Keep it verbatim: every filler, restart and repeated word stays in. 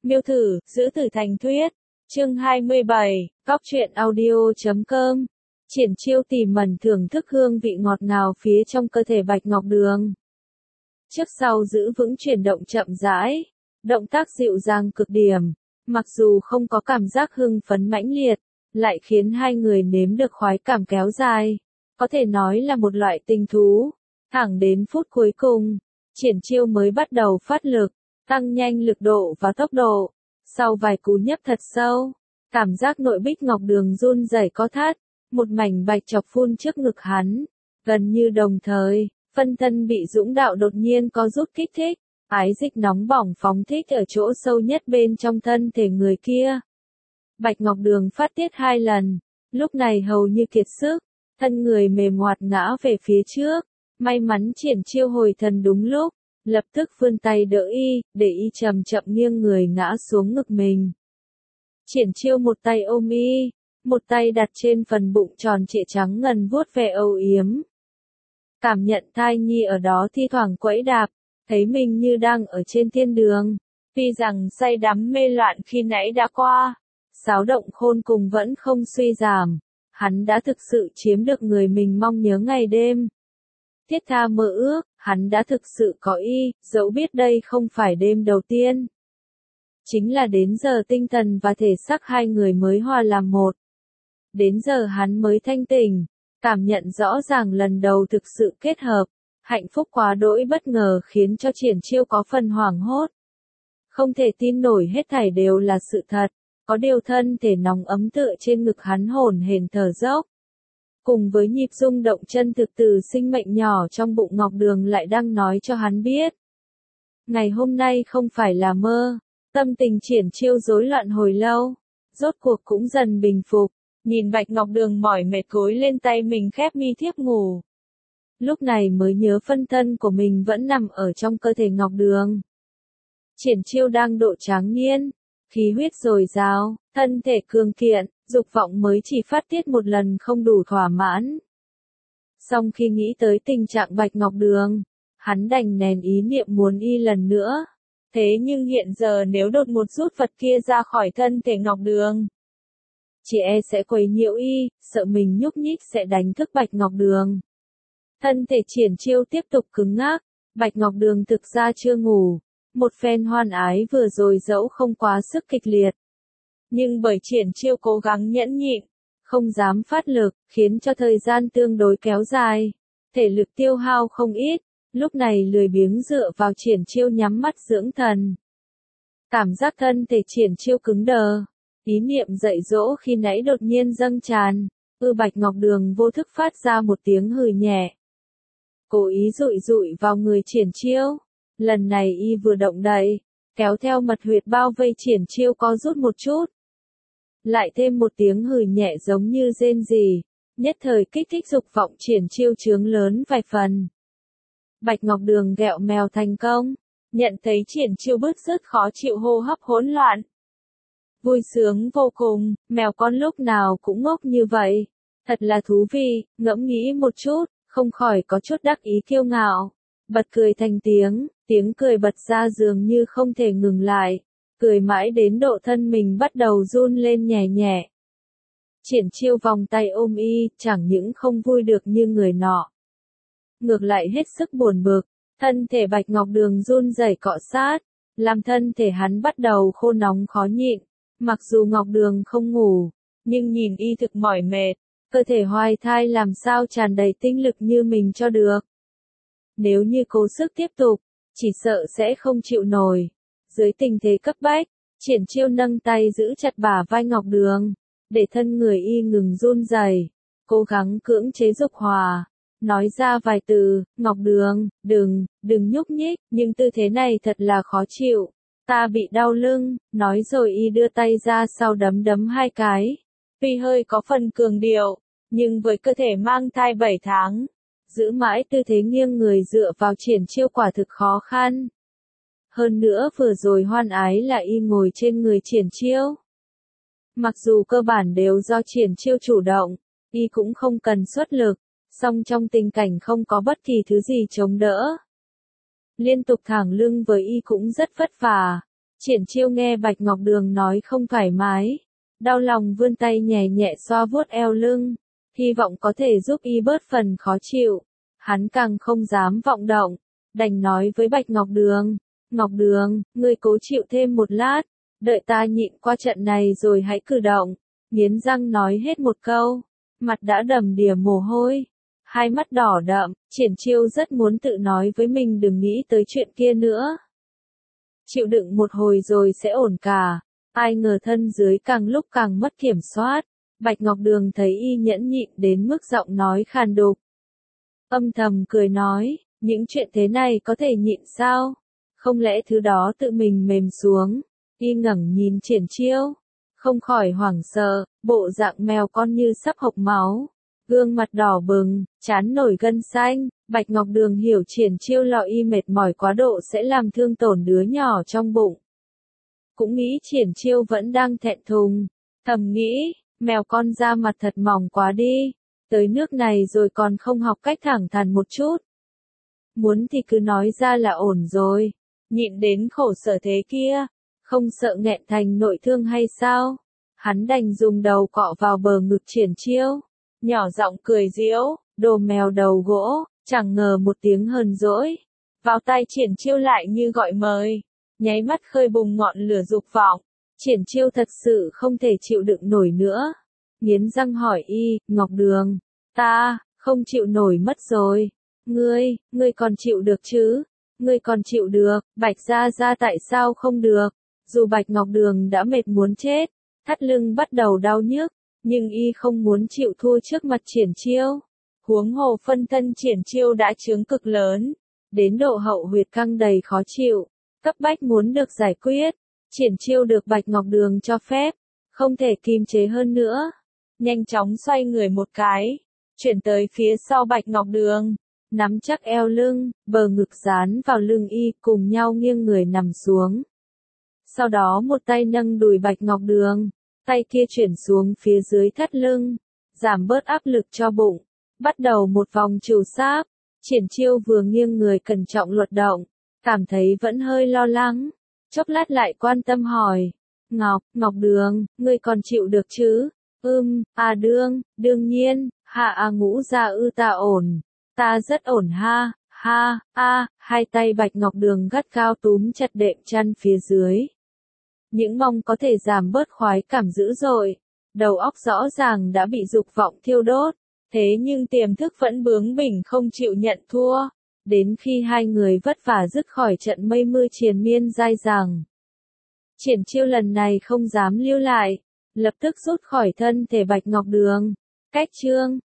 Miêu thử, giữ tử thành thuyết. Chương hai mươi bảy, Góc truyện audio chấm com. Triển Chiêu tỉ mẩn thưởng thức hương vị ngọt ngào phía trong cơ thể Bạch Ngọc Đường. Trước sau giữ vững chuyển động chậm rãi, động tác dịu dàng cực điểm, mặc dù không có cảm giác hưng phấn mãnh liệt, lại khiến hai người nếm được khoái cảm kéo dài, có thể nói là một loại tình thú. Thẳng đến phút cuối cùng, Triển Chiêu mới bắt đầu phát lực, tăng nhanh lực độ và tốc độ. Sau vài cú nhấp thật sâu, cảm giác nội bích Ngọc Đường run rẩy co thắt, một mảnh bạch chọc phun trước ngực hắn. Gần như đồng thời, phân thân bị dũng đạo đột nhiên có rút kích thích, ái dịch nóng bỏng phóng thích ở chỗ sâu nhất bên trong thân thể người kia. Bạch Ngọc Đường phát tiết hai lần, lúc này hầu như kiệt sức, thân người mềm ngoặt ngã về phía trước. May mắn Triển Chiêu hồi thần đúng lúc, lập tức vươn tay đỡ y, để y chậm chậm nghiêng người ngã xuống ngực mình. Triển Chiêu một tay ôm y, một tay đặt trên phần bụng tròn trịa trắng ngần vuốt ve âu yếm. Cảm nhận thai nhi ở đó thi thoảng quẫy đạp, thấy mình như đang ở trên thiên đường. Tuy rằng say đắm mê loạn khi nãy đã qua, xáo động khôn cùng vẫn không suy giảm, hắn đã thực sự chiếm được người mình mong nhớ ngày đêm. Thiết tha mơ ước, hắn đã thực sự có y, dẫu biết đây không phải đêm đầu tiên. Chính là đến giờ tinh thần và thể xác hai người mới hòa làm một. Đến giờ hắn mới thanh tỉnh, cảm nhận rõ ràng lần đầu thực sự kết hợp, hạnh phúc quá đỗi bất ngờ khiến cho Triển Chiêu có phần hoảng hốt. Không thể tin nổi hết thảy đều là sự thật, có điều thân thể nóng ấm tựa trên ngực hắn hổn hển thở dốc. Cùng với nhịp rung động chân thực từ sinh mệnh nhỏ trong bụng Ngọc Đường lại đang nói cho hắn biết. Ngày hôm nay không phải là mơ, tâm tình Triển Chiêu rối loạn hồi lâu, rốt cuộc cũng dần bình phục, nhìn Bạch Ngọc Đường mỏi mệt gối lên tay mình khép mi thiếp ngủ. Lúc này mới nhớ phân thân của mình vẫn nằm ở trong cơ thể Ngọc Đường. Triển Chiêu đang độ tráng niên, khí huyết dồi dào, thân thể cường kiện, dục vọng mới chỉ phát tiết một lần không đủ thỏa mãn. Song khi nghĩ tới tình trạng Bạch Ngọc Đường, hắn đành nén ý niệm muốn y lần nữa. Thế nhưng hiện giờ nếu đột một rút vật kia ra khỏi thân thể Ngọc Đường, chỉ e sẽ quấy nhiễu y, sợ mình nhúc nhích sẽ đánh thức Bạch Ngọc Đường. Thân thể Triển Chiêu tiếp tục cứng ngắc, Bạch Ngọc Đường thực ra chưa ngủ, một phen hoan ái vừa rồi dẫu không quá sức kịch liệt. Nhưng bởi Triển Chiêu cố gắng nhẫn nhịn, không dám phát lực, khiến cho thời gian tương đối kéo dài, thể lực tiêu hao không ít, lúc này lười biếng dựa vào Triển Chiêu nhắm mắt dưỡng thần. Cảm giác thân thể Triển Chiêu cứng đờ, ý niệm dạy dỗ khi nãy đột nhiên dâng tràn, ư Bạch Ngọc Đường vô thức phát ra một tiếng hừ nhẹ. Cố ý dụi dụi vào người Triển Chiêu, lần này y vừa động đậy, kéo theo mật huyệt bao vây Triển Chiêu co rút một chút. Lại thêm một tiếng hừ nhẹ giống như rên rỉ, nhất thời kích thích dục vọng Triển Chiêu trướng lớn vài phần. Bạch Ngọc Đường ghẹo mèo thành công, nhận thấy Triển Chiêu bứt rứt khó chịu hô hấp hỗn loạn. Vui sướng vô cùng, mèo con lúc nào cũng ngốc như vậy. Thật là thú vị, ngẫm nghĩ một chút, không khỏi có chút đắc ý kiêu ngạo. Bật cười thành tiếng, tiếng cười bật ra dường như không thể ngừng lại. Cười mãi đến độ thân mình bắt đầu run lên nhẹ nhẹ. Triển Chiêu vòng tay ôm y, chẳng những không vui được như người nọ. Ngược lại hết sức buồn bực, thân thể Bạch Ngọc Đường run rẩy cọ sát, làm thân thể hắn bắt đầu khô nóng khó nhịn. Mặc dù Ngọc Đường không ngủ, nhưng nhìn y thực mỏi mệt, cơ thể hoài thai làm sao tràn đầy tinh lực như mình cho được. Nếu như cố sức tiếp tục, chỉ sợ sẽ không chịu nổi. Dưới tình thế cấp bách, Triển Chiêu nâng tay giữ chặt bả vai Ngọc Đường, để thân người y ngừng run rẩy, cố gắng cưỡng chế dục hòa, nói ra vài từ, Ngọc Đường, đừng, đừng nhúc nhích, nhưng tư thế này thật là khó chịu, ta bị đau lưng, nói rồi y đưa tay ra sau đấm đấm hai cái. Tuy hơi có phần cường điệu, nhưng với cơ thể mang thai bảy tháng, giữ mãi tư thế nghiêng người dựa vào Triển Chiêu quả thực khó khăn. Hơn nữa vừa rồi hoan ái là y ngồi trên người Triển Chiêu. Mặc dù cơ bản đều do Triển Chiêu chủ động, y cũng không cần xuất lực, song trong tình cảnh không có bất kỳ thứ gì chống đỡ. Liên tục thẳng lưng với y cũng rất vất vả, Triển Chiêu nghe Bạch Ngọc Đường nói không thoải mái, đau lòng vươn tay nhẹ nhẹ xoa vuốt eo lưng, hy vọng có thể giúp y bớt phần khó chịu. Hắn càng không dám vọng động, đành nói với Bạch Ngọc Đường, Ngọc Đường, ngươi cố chịu thêm một lát, đợi ta nhịn qua trận này rồi hãy cử động. Nghiến răng nói hết một câu, mặt đã đầm đìa mồ hôi, hai mắt đỏ đậm. Triển Chiêu rất muốn tự nói với mình đừng nghĩ tới chuyện kia nữa. Chịu đựng một hồi rồi sẽ ổn cả, ai ngờ thân dưới càng lúc càng mất kiểm soát. Bạch Ngọc Đường thấy y nhẫn nhịn đến mức giọng nói khàn đục, âm thầm cười nói, những chuyện thế này có thể nhịn sao? Không lẽ thứ đó tự mình mềm xuống? Y ngẩng nhìn Triển Chiêu, không khỏi hoảng sợ, bộ dạng mèo con như sắp hộc máu, gương mặt đỏ bừng, trán nổi gân xanh. Bạch Ngọc Đường hiểu Triển Chiêu lo y mệt mỏi quá độ sẽ làm thương tổn đứa nhỏ trong bụng. Cũng nghĩ Triển Chiêu vẫn đang thẹn thùng, thầm nghĩ, mèo con da mặt thật mỏng quá đi, tới nước này rồi còn không học cách thẳng thắn một chút. Muốn thì cứ nói ra là ổn rồi, nhịn đến khổ sở thế kia, không sợ nghẹn thành nội thương hay sao? Hắn đành dùng đầu cọ vào bờ ngực Triển Chiêu, nhỏ giọng cười giễu, đồ mèo đầu gỗ. Chẳng ngờ một tiếng hờn dỗi, vào tai Triển Chiêu lại như gọi mời, nháy mắt khơi bùng ngọn lửa dục vọng. Triển Chiêu thật sự không thể chịu đựng nổi nữa, nghiến răng hỏi y, Ngọc Đường, ta, không chịu nổi mất rồi, ngươi, ngươi còn chịu được chứ, ngươi còn chịu được, Bạch Gia Gia tại sao không được, dù Bạch Ngọc Đường đã mệt muốn chết, thắt lưng bắt đầu đau nhức, nhưng y không muốn chịu thua trước mặt Triển Chiêu. Huống hồ phân thân Triển Chiêu đã chướng cực lớn, đến độ hậu huyệt căng đầy khó chịu, cấp bách muốn được giải quyết. Triển Chiêu được Bạch Ngọc Đường cho phép, không thể kìm chế hơn nữa, nhanh chóng xoay người một cái, chuyển tới phía sau Bạch Ngọc Đường, nắm chắc eo lưng, bờ ngực dán vào lưng y, cùng nhau nghiêng người nằm xuống. Sau đó một tay nâng đùi Bạch Ngọc Đường, tay kia chuyển xuống phía dưới thắt lưng, giảm bớt áp lực cho bụng. Bắt đầu một vòng trù sáp, Triển Chiêu vừa nghiêng người cẩn trọng luật động, cảm thấy vẫn hơi lo lắng, chốc lát lại quan tâm hỏi, Ngọc, Ngọc Đường, ngươi còn chịu được chứ? Ưm, à đương, đương nhiên, hạ à ngũ gia ư ta ổn, ta rất ổn ha, ha, a, hai tay Bạch Ngọc Đường gắt cao túm chặt đệm chăn phía dưới. Những mong có thể giảm bớt khoái cảm dữ dội, đầu óc rõ ràng đã bị dục vọng thiêu đốt. Thế nhưng tiềm thức vẫn bướng bỉnh không chịu nhận thua, đến khi hai người vất vả dứt khỏi trận mây mưa triền miên dai dẳng. Triển Chiêu lần này không dám lưu lại, lập tức rút khỏi thân thể Bạch Ngọc Đường. Cách chương